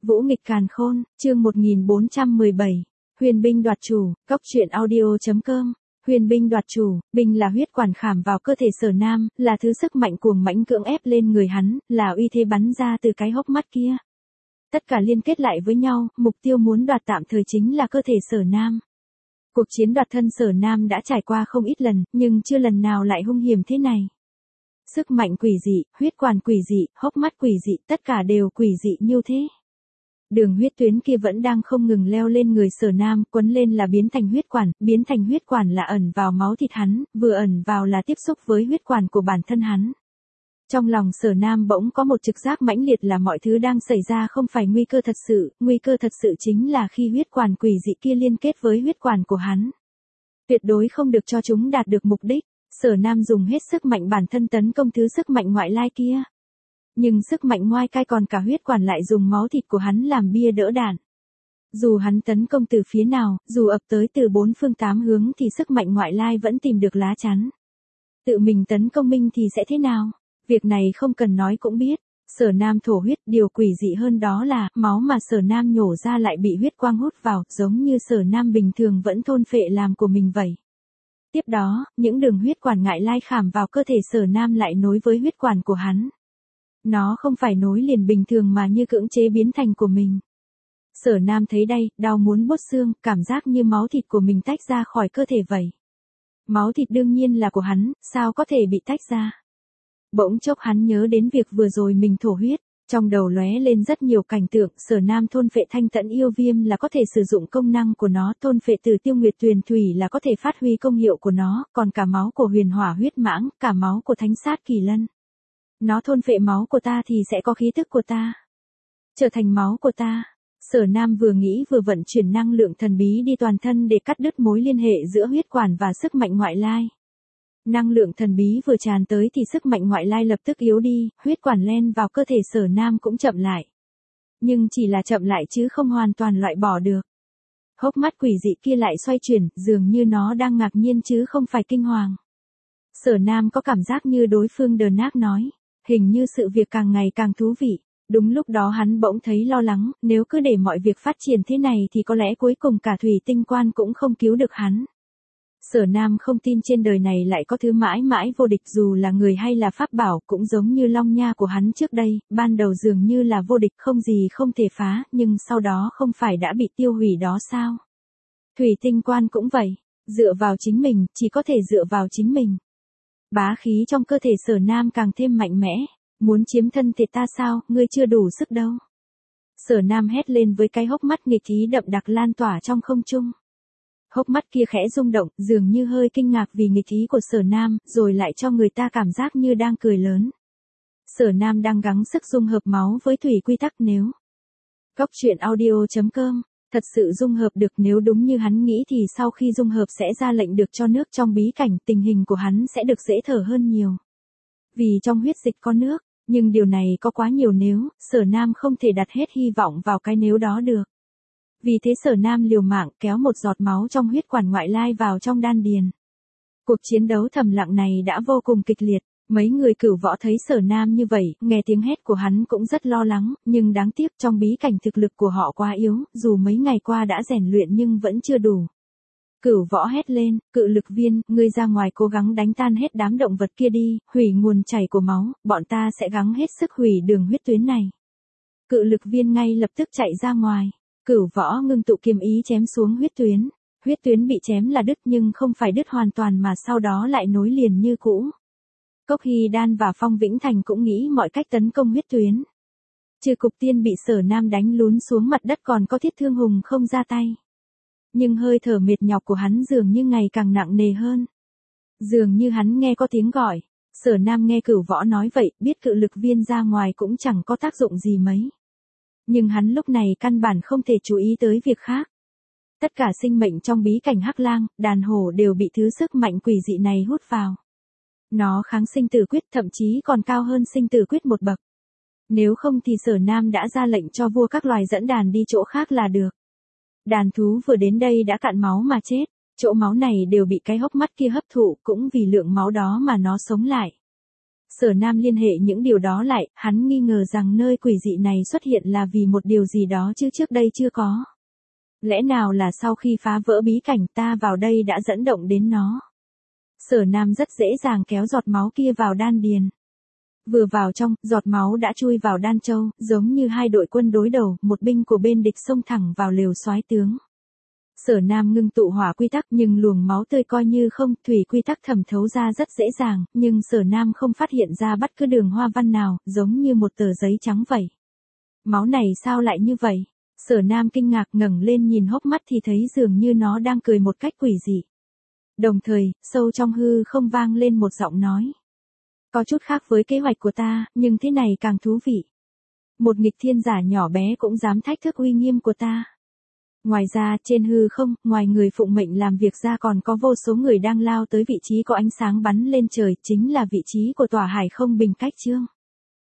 Vũ nghịch càn khôn, chương 1417. Huyền binh đoạt chủ, góc truyện audio.com. Huyền binh đoạt chủ, binh là huyết quản khảm vào cơ thể Sở Nam, là thứ sức mạnh cuồng mãnh cưỡng ép lên người hắn, là uy thế bắn ra từ cái hốc mắt kia. Tất cả liên kết lại với nhau, mục tiêu muốn đoạt tạm thời chính là cơ thể Sở Nam. Cuộc chiến đoạt thân Sở Nam đã trải qua không ít lần, nhưng chưa lần nào lại hung hiểm thế này. Sức mạnh quỷ dị, huyết quản quỷ dị, hốc mắt quỷ dị, tất cả đều quỷ dị như thế. Đường huyết tuyến kia vẫn đang không ngừng leo lên người Sở Nam, quấn lên là biến thành huyết quản là ẩn vào máu thịt hắn, vừa ẩn vào là tiếp xúc với huyết quản của bản thân hắn. Trong lòng Sở Nam bỗng có một trực giác mãnh liệt là mọi thứ đang xảy ra không phải nguy cơ thật sự chính là khi huyết quản quỷ dị kia liên kết với huyết quản của hắn. Tuyệt đối không được cho chúng đạt được mục đích, Sở Nam dùng hết sức mạnh bản thân tấn công thứ sức mạnh ngoại lai kia. Nhưng sức mạnh ngoại cai còn cả huyết quản lại dùng máu thịt của hắn làm bia đỡ đạn. Dù hắn tấn công từ phía nào, dù ập tới từ bốn phương tám hướng thì sức mạnh ngoại lai vẫn tìm được lá chắn. Tự mình tấn công mình thì sẽ thế nào? Việc này không cần nói cũng biết. Sở Nam thổ huyết, điều quỷ dị hơn đó là máu mà Sở Nam nhổ ra lại bị huyết quang hút vào, giống như Sở Nam bình thường vẫn thôn phệ làm của mình vậy. Tiếp đó, những đường huyết quản ngoại lai khảm vào cơ thể Sở Nam lại nối với huyết quản của hắn. Nó không phải nối liền bình thường mà như cưỡng chế biến thành của mình. Sở Nam thấy đây, đau muốn buốt xương, cảm giác như máu thịt của mình tách ra khỏi cơ thể vậy. Máu thịt đương nhiên là của hắn, sao có thể bị tách ra? Bỗng chốc hắn nhớ đến việc vừa rồi mình thổ huyết, trong đầu lóe lên rất nhiều cảnh tượng, Sở Nam thôn phệ thanh tẫn yêu viêm là có thể sử dụng công năng của nó, thôn phệ từ tiêu nguyệt tuyền thủy là có thể phát huy công hiệu của nó, còn cả máu của huyền hỏa huyết mãng, cả máu của thánh sát kỳ lân. Nó thôn phệ máu của ta thì sẽ có khí tức của ta, trở thành máu của ta. Sở Nam vừa nghĩ vừa vận chuyển năng lượng thần bí đi toàn thân để cắt đứt mối liên hệ giữa huyết quản và sức mạnh ngoại lai. Năng lượng thần bí vừa tràn tới thì sức mạnh ngoại lai lập tức yếu đi, huyết quản len vào cơ thể Sở Nam cũng chậm lại. Nhưng chỉ là chậm lại chứ không hoàn toàn loại bỏ được. Hốc mắt quỷ dị kia lại xoay chuyển, dường như nó đang ngạc nhiên chứ không phải kinh hoàng. Sở Nam có cảm giác như đối phương đờ nát nói, hình như sự việc càng ngày càng thú vị. Đúng lúc đó hắn bỗng thấy lo lắng, nếu cứ để mọi việc phát triển thế này thì có lẽ cuối cùng cả thủy tinh quan cũng không cứu được hắn. Sở Nam không tin trên đời này lại có thứ mãi mãi vô địch, dù là người hay là pháp bảo, cũng giống như long nha của hắn trước đây, ban đầu dường như là vô địch không gì không thể phá, nhưng sau đó không phải đã bị tiêu hủy đó sao? Thủy tinh quan cũng vậy, dựa vào chính mình, chỉ có thể dựa vào chính mình. Bá khí trong cơ thể Sở Nam càng thêm mạnh mẽ, muốn chiếm thân thể ta sao, ngươi chưa đủ sức đâu. Sở Nam hét lên với cái hốc mắt nghịch ý đậm đặc lan tỏa trong không trung. Hốc mắt kia khẽ rung động, dường như hơi kinh ngạc vì nghịch ý của Sở Nam, rồi lại cho người ta cảm giác như đang cười lớn. Sở Nam đang gắng sức dung hợp máu với thủy quy tắc nếu. Góc truyện audio.com, thật sự dung hợp được, nếu đúng như hắn nghĩ thì sau khi dung hợp sẽ ra lệnh được cho nước trong bí cảnh, tình hình của hắn sẽ được dễ thở hơn nhiều. Vì trong huyết dịch có nước, nhưng điều này có quá nhiều nếu, Sở Nam không thể đặt hết hy vọng vào cái nếu đó được. Vì thế Sở Nam liều mạng kéo một giọt máu trong huyết quản ngoại lai vào trong đan điền. Cuộc chiến đấu thầm lặng này đã vô cùng kịch liệt, mấy người cửu võ thấy Sở Nam như vậy, nghe tiếng hét của hắn cũng rất lo lắng, nhưng đáng tiếc trong bí cảnh thực lực của họ quá yếu, dù mấy ngày qua đã rèn luyện nhưng vẫn chưa đủ. Cửu võ hét lên, cự lực viên, ngươi ra ngoài cố gắng đánh tan hết đám động vật kia đi, hủy nguồn chảy của máu, bọn ta sẽ gắng hết sức hủy đường huyết tuyến này. Cự lực viên ngay lập tức chạy ra ngoài. Cửu võ ngưng tụ kiếm ý chém xuống huyết tuyến bị chém là đứt nhưng không phải đứt hoàn toàn mà sau đó lại nối liền như cũ. Cốc Hy Đan và Phong Vĩnh Thành cũng nghĩ mọi cách tấn công huyết tuyến. Trừ Cục Tiên bị Sở Nam đánh lún xuống mặt đất, còn có Thiết Thương Hùng không ra tay. Nhưng hơi thở mệt nhọc của hắn dường như ngày càng nặng nề hơn. Dường như hắn nghe có tiếng gọi, Sở Nam nghe cửu võ nói vậy, biết cự lực viên ra ngoài cũng chẳng có tác dụng gì mấy. Nhưng hắn lúc này căn bản không thể chú ý tới việc khác. Tất cả sinh mệnh trong bí cảnh Hắc Lang, đàn hổ đều bị thứ sức mạnh quỷ dị này hút vào. Nó kháng sinh tử quyết, thậm chí còn cao hơn sinh tử quyết một bậc. Nếu không thì Sở Nam đã ra lệnh cho vua các loài dẫn đàn đi chỗ khác là được. Đàn thú vừa đến đây đã cạn máu mà chết, chỗ máu này đều bị cái hốc mắt kia hấp thụ, cũng vì lượng máu đó mà nó sống lại. Sở Nam liên hệ những điều đó lại, hắn nghi ngờ rằng nơi quỷ dị này xuất hiện là vì một điều gì đó chứ trước đây chưa có. Lẽ nào là sau khi phá vỡ bí cảnh ta vào đây đã dẫn động đến nó? Sở Nam rất dễ dàng kéo giọt máu kia vào đan điền. Vừa vào trong, giọt máu đã chui vào đan châu, giống như hai đội quân đối đầu, một binh của bên địch xông thẳng vào lều soái tướng. Sở Nam ngưng tụ hỏa quy tắc nhưng luồng máu tươi coi như không, thủy quy tắc thẩm thấu ra rất dễ dàng, nhưng Sở Nam không phát hiện ra bất cứ đường hoa văn nào, giống như một tờ giấy trắng vậy. Máu này sao lại như vậy? Sở Nam kinh ngạc ngẩng lên nhìn hốc mắt thì thấy dường như nó đang cười một cách quỷ dị. Đồng thời, sâu trong hư không vang lên một giọng nói. Có chút khác với kế hoạch của ta, nhưng thế này càng thú vị. Một nghịch thiên giả nhỏ bé cũng dám thách thức uy nghiêm của ta. Ngoài ra, trên hư không, ngoài người phụng mệnh làm việc ra còn có vô số người đang lao tới vị trí có ánh sáng bắn lên trời, chính là vị trí của tòa hải không bình cách trương.